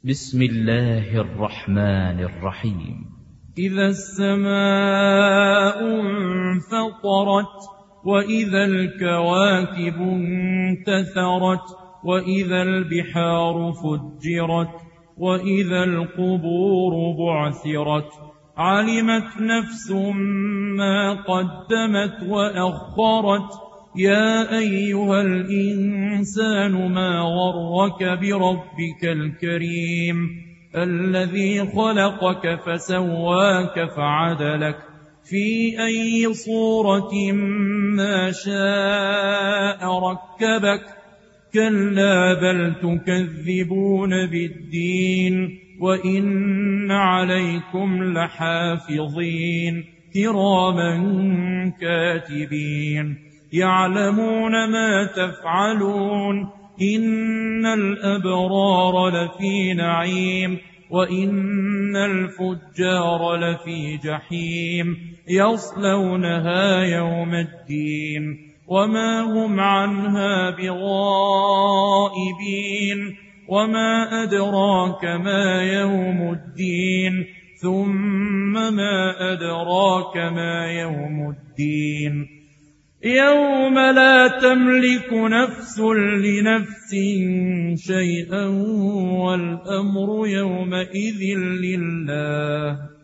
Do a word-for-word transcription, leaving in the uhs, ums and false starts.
بسم الله الرحمن الرحيم. إذا السماء انفطرت، وإذا الكواكب انتثرت، وإذا البحار فجرت، وإذا القبور بعثرت، علمت نفس ما قدمت وأخرت. يا أيها الإنسان ما غرك بربك الكريم الذي خلقك فسواك فعدلك في أي صورة ما شاء ركبك. كلا بل تكذبون بالدين، وإن عليكم لحافظين كراما كاتبين يعلمون ما تفعلون. إن الأبرار لفي نعيم، وإن الفجار لفي جحيم يصلونها يوم الدين وما هم عنها بغائبين. وما أدراك ما يوم الدين، ثم ما أدراك ما يوم الدين. يوم لا تملك نفس لنفس شيئا، والأمر يومئذ لله.